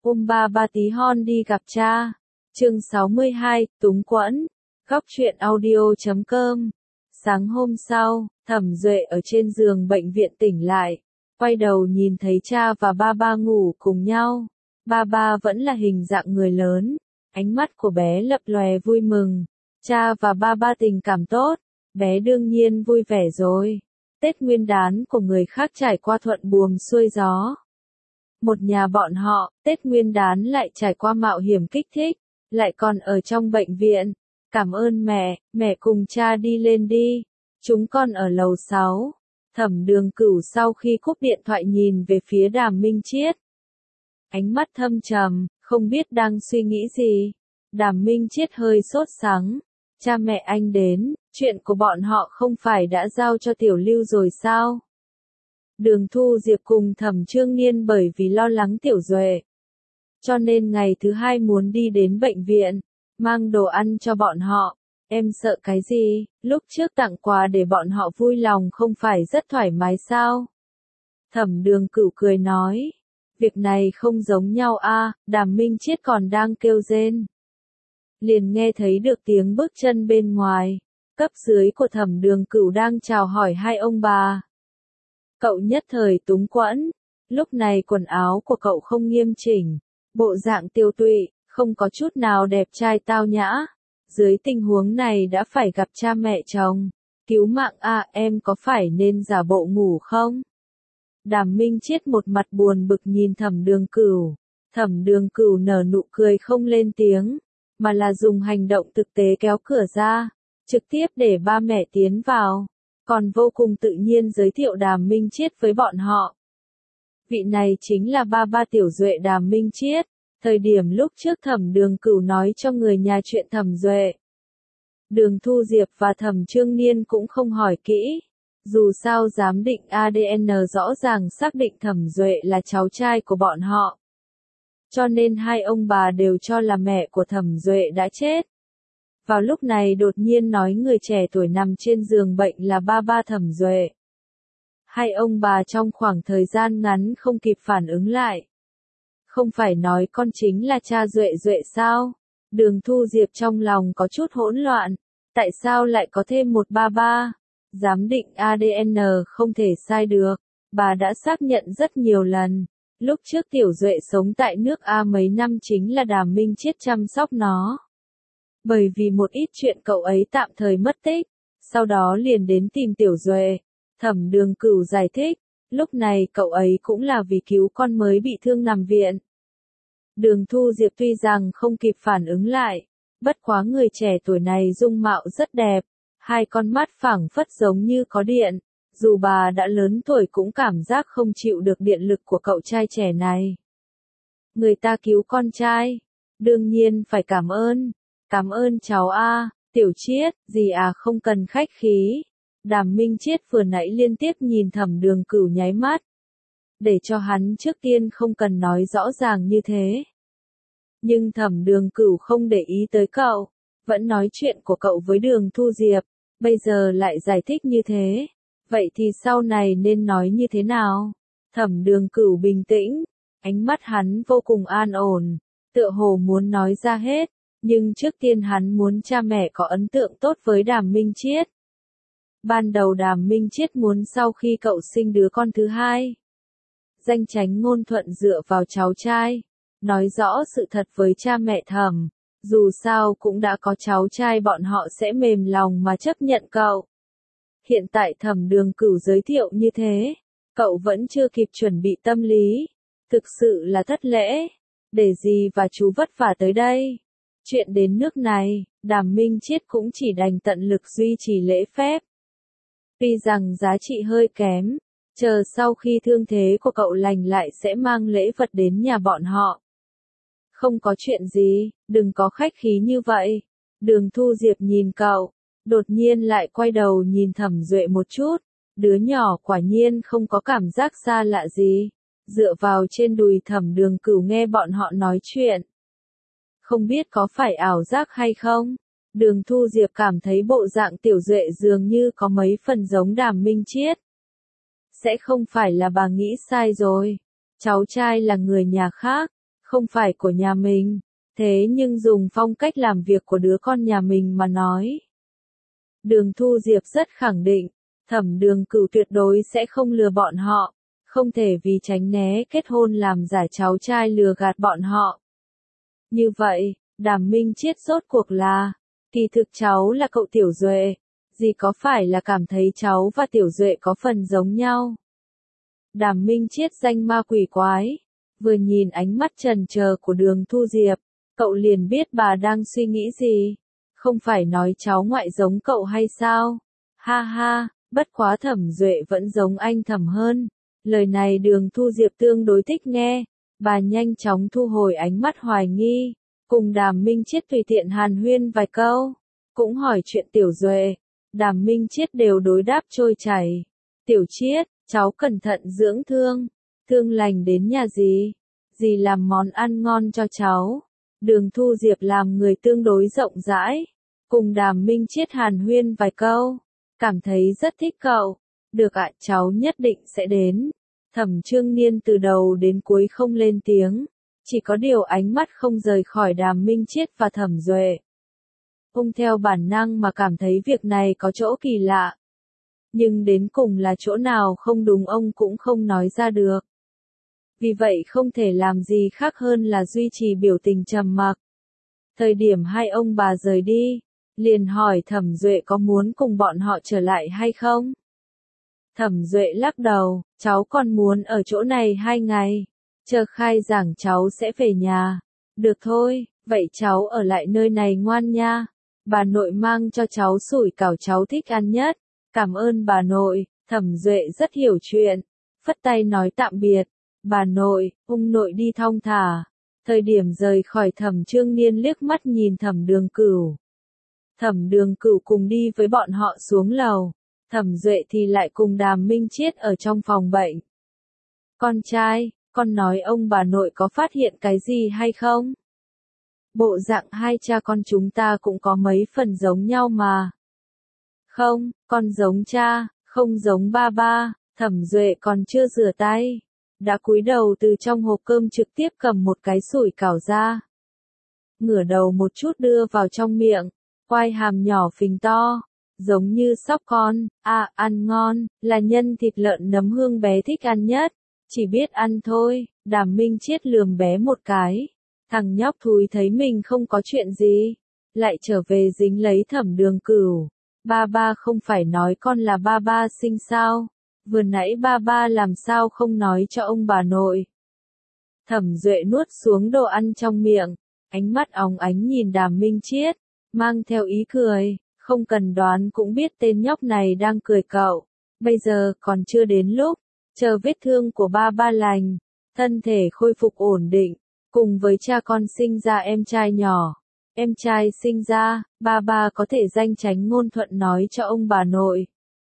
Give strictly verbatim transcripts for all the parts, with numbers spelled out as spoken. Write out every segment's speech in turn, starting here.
Ôm ba ba tí hon đi gặp cha. Chương sáu mươi hai, túng quẫn. Góc truyện audio chấm com. Sáng hôm sau, Thẩm Duệ ở trên giường bệnh viện tỉnh lại, quay đầu nhìn thấy cha và ba ba ngủ cùng nhau. Ba ba vẫn là hình dạng người lớn, ánh mắt của bé lập lòe vui mừng. Cha và ba ba tình cảm tốt, bé đương nhiên vui vẻ rồi. Tết Nguyên đán của người khác trải qua thuận buồm xuôi gió. Một nhà bọn họ, Tết Nguyên đán lại trải qua mạo hiểm kích thích, lại còn ở trong bệnh viện. Cảm ơn mẹ, mẹ cùng cha đi lên đi. Chúng con ở lầu sáu. Thẩm Đường Cửu sau khi cúp điện thoại nhìn về phía Đàm Minh Chiết. Ánh mắt thâm trầm, không biết đang suy nghĩ gì. Đàm Minh Chiết hơi sốt sắng. Cha mẹ anh đến, chuyện của bọn họ không phải đã giao cho Tiểu Lưu rồi sao? Đường Thu Diệp cùng Thẩm Trương Niên bởi vì lo lắng Tiểu Duệ, cho nên ngày thứ hai muốn đi đến bệnh viện, mang đồ ăn cho bọn họ. Em sợ cái gì, lúc trước tặng quà để bọn họ vui lòng không phải rất thoải mái sao? Thẩm Đường Cửu cười nói, việc này không giống nhau a. Đàm Minh Chiết còn đang kêu rên. Liền nghe thấy được tiếng bước chân bên ngoài, cấp dưới của Thẩm Đường Cửu đang chào hỏi hai ông bà. Cậu nhất thời túng quẫn, lúc này quần áo của cậu không nghiêm chỉnh, bộ dạng tiêu tụy, không có chút nào đẹp trai tao nhã. Dưới tình huống này đã phải gặp cha mẹ chồng, cứu mạng a, em có phải nên giả bộ ngủ không? Đàm Minh Chiết một mặt buồn bực nhìn Thẩm Đường Cửu. Thẩm Đường Cửu nở nụ cười không lên tiếng, mà là dùng hành động thực tế kéo cửa ra, trực tiếp để ba mẹ tiến vào, còn vô cùng tự nhiên giới thiệu Đàm Minh Chiết với bọn họ. Vị này chính là ba ba Tiểu Duệ Đàm Minh Chiết. Thời điểm lúc trước Thẩm Đường Cửu nói cho người nhà chuyện Thẩm Duệ, Đường Thu Diệp và Thẩm Trương Niên cũng không hỏi kỹ. Dù sao giám định a đê en rõ ràng xác định Thẩm Duệ là cháu trai của bọn họ, cho nên hai ông bà đều cho là mẹ của Thẩm Duệ đã chết. Vào lúc này đột nhiên nói người trẻ tuổi nằm trên giường bệnh là ba ba Thẩm Duệ. Hai ông bà trong khoảng thời gian ngắn không kịp phản ứng lại. Không phải nói con chính là cha Duệ Duệ sao? Đường Thu Diệp trong lòng có chút hỗn loạn. Tại sao lại có thêm một ba ba? Giám định a đê en không thể sai được. Bà đã xác nhận rất nhiều lần. Lúc trước Tiểu Duệ sống tại nước A mấy năm chính là Đàm Minh Chiết chăm sóc nó. Bởi vì một ít chuyện cậu ấy tạm thời mất tích. Sau đó liền đến tìm Tiểu Duệ. Thẩm Đường Cửu giải thích. Lúc này cậu ấy cũng là vì cứu con mới bị thương nằm viện. Đường Thu Diệp tuy rằng không kịp phản ứng lại, bất quá người trẻ tuổi này dung mạo rất đẹp, hai con mắt phẳng phất giống như có điện, dù bà đã lớn tuổi cũng cảm giác không chịu được điện lực của cậu trai trẻ này. Người ta cứu con trai, đương nhiên phải cảm ơn, cảm ơn cháu a, Tiểu Chiết, gì à không cần khách khí. Đàm Minh Chiết vừa nãy liên tiếp nhìn Thẩm Đường Cửu nháy mắt, để cho hắn trước tiên không cần nói rõ ràng như thế. Nhưng Thẩm Đường Cửu không để ý tới cậu, vẫn nói chuyện của cậu với Đường Thu Diệp, bây giờ lại giải thích như thế. Vậy thì sau này nên nói như thế nào? Thẩm Đường Cửu bình tĩnh, ánh mắt hắn vô cùng an ổn, tựa hồ muốn nói ra hết, nhưng trước tiên hắn muốn cha mẹ có ấn tượng tốt với Đàm Minh Chiết. Ban đầu Đàm Minh Chiết muốn sau khi cậu sinh đứa con thứ hai, danh chánh ngôn thuận dựa vào cháu trai, nói rõ sự thật với cha mẹ Thẩm, dù sao cũng đã có cháu trai bọn họ sẽ mềm lòng mà chấp nhận cậu. Hiện tại Thẩm Đường Cửu giới thiệu như thế, cậu vẫn chưa kịp chuẩn bị tâm lý, thực sự là thất lễ, để gì và chú vất vả tới đây. Chuyện đến nước này, Đàm Minh Chiết cũng chỉ đành tận lực duy trì lễ phép. Tuy rằng giá trị hơi kém, chờ sau khi thương thế của cậu lành lại sẽ mang lễ vật đến nhà bọn họ. Không có chuyện gì, đừng có khách khí như vậy. Đường Thu Diệp nhìn cậu, đột nhiên lại quay đầu nhìn Thẩm Duệ một chút. Đứa nhỏ quả nhiên không có cảm giác xa lạ gì. Dựa vào trên đùi Thẩm Đường Cửu nghe bọn họ nói chuyện. Không biết có phải ảo giác hay không? Đường Thu Diệp cảm thấy bộ dạng Tiểu Duệ dường như có mấy phần giống Đàm Minh Chiết. Sẽ không phải là bà nghĩ sai rồi. Cháu trai là người nhà khác, không phải của nhà mình, thế nhưng dùng phong cách làm việc của đứa con nhà mình mà nói. Đường Thu Diệp rất khẳng định, Thẩm Đường Cửu tuyệt đối sẽ không lừa bọn họ, không thể vì tránh né kết hôn làm giả cháu trai lừa gạt bọn họ. Như vậy, Đàm Minh Chiết rốt cuộc là, kỳ thực cháu là cậu Tiểu Duệ, gì có phải là cảm thấy cháu và Tiểu Duệ có phần giống nhau. Đàm Minh Chiết danh ma quỷ quái, vừa nhìn ánh mắt trần chờ của Đường Thu Diệp, cậu liền biết bà đang suy nghĩ gì, không phải nói cháu ngoại giống cậu hay sao? Ha ha, bất quá Thẩm Duệ vẫn giống anh Thẩm hơn. Lời này Đường Thu Diệp tương đối thích nghe, bà nhanh chóng thu hồi ánh mắt hoài nghi, cùng Đàm Minh Chiết tùy tiện hàn huyên vài câu, cũng hỏi chuyện Tiểu Duệ, Đàm Minh Chiết đều đối đáp trôi chảy. Tiểu Chiết, cháu cẩn thận dưỡng thương, thương lành đến nhà dì, dì làm món ăn ngon cho cháu. Đường Thu Diệp làm người tương đối rộng rãi, cùng Đàm Minh Chiết hàn huyên vài câu, cảm thấy rất thích cậu. Được ạ, cháu nhất định sẽ đến. Thẩm Trương Niên từ đầu đến cuối không lên tiếng, chỉ có điều ánh mắt không rời khỏi Đàm Minh Chiết và Thẩm Duệ. Ông theo bản năng mà cảm thấy việc này có chỗ kỳ lạ. Nhưng đến cùng là chỗ nào không đúng ông cũng không nói ra được. Vì vậy không thể làm gì khác hơn là duy trì biểu tình trầm mặc. Thời điểm hai ông bà rời đi, liền hỏi Thẩm Duệ có muốn cùng bọn họ trở lại hay không? Thẩm Duệ lắc đầu, cháu còn muốn ở chỗ này hai ngày, chờ khai giảng cháu sẽ về nhà. Được thôi, vậy cháu ở lại nơi này ngoan nha. Bà nội mang cho cháu sủi cảo cháu thích ăn nhất. Cảm ơn bà nội. Thẩm Duệ rất hiểu chuyện, phất tay nói tạm biệt. Bà nội, ông nội đi thong thả. Thời điểm rời khỏi Thẩm Trương Niên liếc mắt nhìn Thẩm Đường Cửu. Thẩm Đường Cửu cùng đi với bọn họ xuống lầu, Thẩm Duệ thì lại cùng Đàm Minh Chiết ở trong phòng bệnh. Con trai, con nói ông bà nội có phát hiện cái gì hay không? Bộ dạng hai cha con chúng ta cũng có mấy phần giống nhau mà. Không, con giống cha, không giống ba ba. Thẩm Duệ còn chưa rửa tay, đã cúi đầu từ trong hộp cơm trực tiếp cầm một cái sủi cảo ra. Ngửa đầu một chút đưa vào trong miệng, quai hàm nhỏ phình to, giống như sóc con. À, ăn ngon, là nhân thịt lợn nấm hương bé thích ăn nhất, chỉ biết ăn thôi. Đàm Minh Chiết lườm bé một cái, thằng nhóc thúi thấy mình không có chuyện gì, lại trở về dính lấy Thẩm Đường Cửu. Ba ba không phải nói con là ba ba sinh sao, vừa nãy ba ba làm sao không nói cho ông bà nội. Thẩm Duệ nuốt xuống đồ ăn trong miệng, ánh mắt óng ánh nhìn Đàm Minh Chiết, mang theo ý cười, không cần đoán cũng biết tên nhóc này đang cười cậu. Bây giờ còn chưa đến lúc, chờ vết thương của ba ba lành, thân thể khôi phục ổn định, cùng với cha con sinh ra em trai nhỏ. Em trai sinh ra, ba ba có thể danh tránh ngôn thuận nói cho ông bà nội.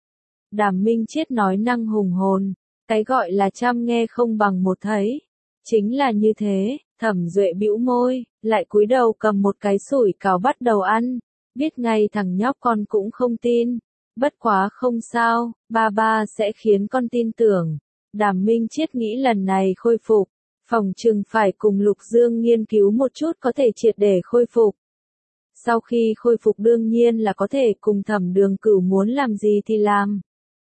Đàm Minh Chiết nói năng hùng hồn, cái gọi là chăm nghe không bằng một thấy. Chính là như thế. Thẩm Duệ bĩu môi, lại cúi đầu cầm một cái sủi cảo bắt đầu ăn, biết ngay thằng nhóc con cũng không tin. Bất quá không sao, ba ba sẽ khiến con tin tưởng. Đàm Minh Chiết nghĩ lần này khôi phục, phòng trừng phải cùng Lục Dương nghiên cứu một chút có thể triệt để khôi phục. Sau khi khôi phục đương nhiên là có thể cùng Thẩm Đường Cửu muốn làm gì thì làm.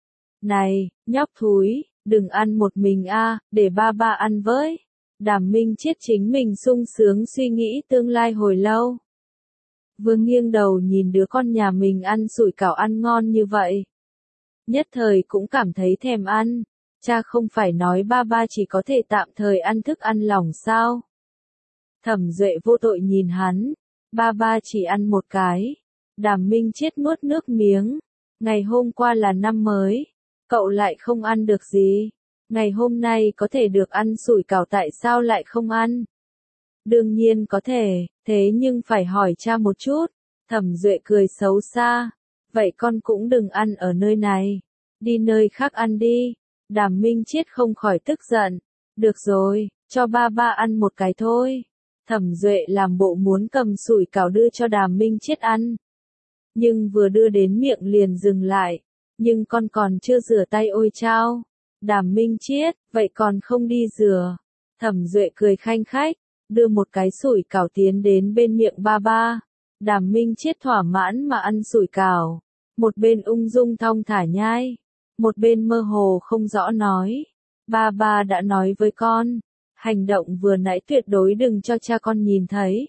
Này, nhóc thúi, đừng ăn một mình a, để ba ba ăn với. Đàm Minh Chiết chính mình sung sướng suy nghĩ tương lai hồi lâu. Vừa nghiêng đầu nhìn đứa con nhà mình ăn sủi cảo ăn ngon như vậy. Nhất thời cũng cảm thấy thèm ăn. Cha không phải nói ba ba chỉ có thể tạm thời ăn thức ăn lỏng sao? Thẩm Duệ vô tội nhìn hắn. Ba ba chỉ ăn một cái. Đàm Minh Chiết nuốt nước miếng. Ngày hôm qua là năm mới. Cậu lại không ăn được gì. Ngày hôm nay có thể được ăn sủi cảo tại sao lại không ăn? Đương nhiên có thể, thế nhưng phải hỏi cha một chút. Thẩm Duệ cười xấu xa. Vậy con cũng đừng ăn ở nơi này. Đi nơi khác ăn đi. Đàm Minh Chiết không khỏi tức giận. Được rồi, cho ba ba ăn một cái thôi. Thẩm Duệ làm bộ muốn cầm sủi cảo đưa cho Đàm Minh Chiết ăn. Nhưng vừa đưa đến miệng liền dừng lại. Nhưng con còn chưa rửa tay ôi chao. Đàm Minh Chiết, vậy còn không đi rửa. Thẩm Duệ cười khanh khách, đưa một cái sủi cảo tiến đến bên miệng ba ba. Đàm Minh Chiết thỏa mãn mà ăn sủi cảo, một bên ung dung thong thả nhai, một bên mơ hồ không rõ nói, ba ba đã nói với con, hành động vừa nãy tuyệt đối đừng cho cha con nhìn thấy.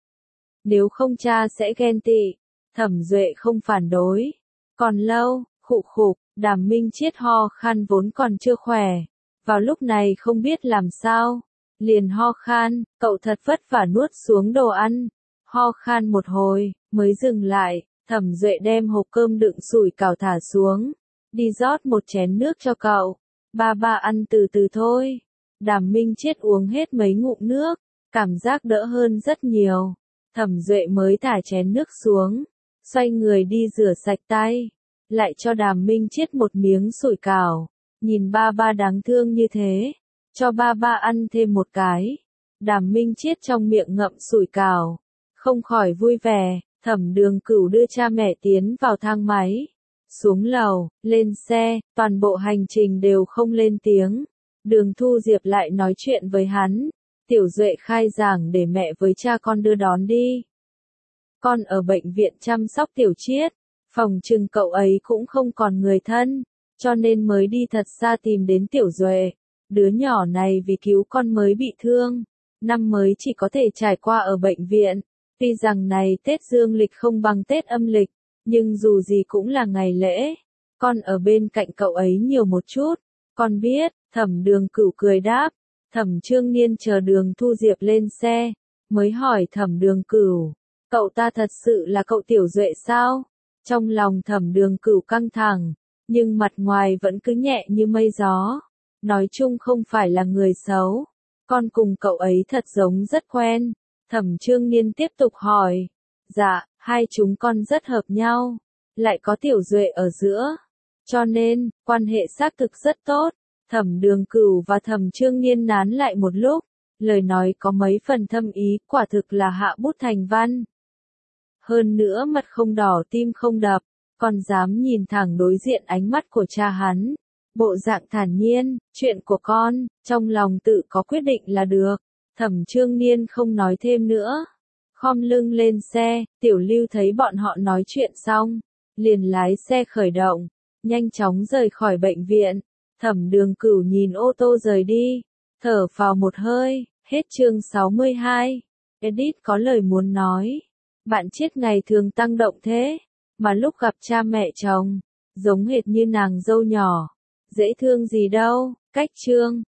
Nếu không cha sẽ ghen tị. Thẩm Duệ không phản đối. Còn lâu, khụ khục, Đàm Minh Chiết ho khan vốn còn chưa khỏe. Vào lúc này không biết làm sao. Liền ho khan, cậu thật vất vả nuốt xuống đồ ăn. Ho khan một hồi, mới dừng lại. Thẩm Duệ đem hộp cơm đựng sủi cảo thả xuống. Đi rót một chén nước cho cậu. Ba ba ăn từ từ thôi. Đàm Minh Chiết uống hết mấy ngụm nước. Cảm giác đỡ hơn rất nhiều. Thẩm Duệ mới thả chén nước xuống. Xoay người đi rửa sạch tay. Lại cho Đàm Minh Chiết một miếng sủi cảo. Nhìn ba ba đáng thương như thế. Cho ba ba ăn thêm một cái. Đàm Minh Chiết trong miệng ngậm sủi cảo. Không khỏi vui vẻ. Thẩm Đường Cửu đưa cha mẹ tiến vào thang máy. Xuống lầu, lên xe, toàn bộ hành trình đều không lên tiếng. Đường Thu Diệp lại nói chuyện với hắn. Tiểu Duệ khai giảng để mẹ với cha con đưa đón đi. Con ở bệnh viện chăm sóc Tiểu Chiết, phòng trừng cậu ấy cũng không còn người thân, cho nên mới đi thật xa tìm đến Tiểu Duệ. Đứa nhỏ này vì cứu con mới bị thương, năm mới chỉ có thể trải qua ở bệnh viện. Tuy rằng này Tết Dương lịch không bằng Tết âm lịch, nhưng dù gì cũng là ngày lễ. Con ở bên cạnh cậu ấy nhiều một chút, con biết. Thẩm Đường Cửu cười đáp. Thẩm Trương Niên chờ Đường Thu Diệp lên xe, mới hỏi Thẩm Đường Cửu, cậu ta thật sự là cậu Tiểu Duệ sao? Trong lòng Thẩm Đường Cửu căng thẳng, nhưng mặt ngoài vẫn cứ nhẹ như mây gió. Nói chung không phải là người xấu, con cùng cậu ấy thật giống rất quen. Thẩm Trương Niên tiếp tục hỏi, dạ, hai chúng con rất hợp nhau, lại có Tiểu Duệ ở giữa, cho nên, quan hệ xác thực rất tốt. Thẩm Đường Cửu và Thẩm Trương Niên nán lại một lúc, lời nói có mấy phần thâm ý, quả thực là hạ bút thành văn. Hơn nữa mặt không đỏ tim không đập, còn dám nhìn thẳng đối diện ánh mắt của cha hắn. Bộ dạng thản nhiên, chuyện của con, trong lòng tự có quyết định là được. Thẩm Trương Niên không nói thêm nữa. Khom lưng lên xe, Tiểu Lưu thấy bọn họ nói chuyện xong, liền lái xe khởi động, nhanh chóng rời khỏi bệnh viện. Thẩm Đường Cửu nhìn ô tô rời đi, thở phào một hơi. Hết chương sáu mươi hai. Edit có lời muốn nói. Bạn Chiết ngày thường tăng động thế, mà lúc gặp cha mẹ chồng, giống hệt như nàng dâu nhỏ. Dễ thương gì đâu. Cách chương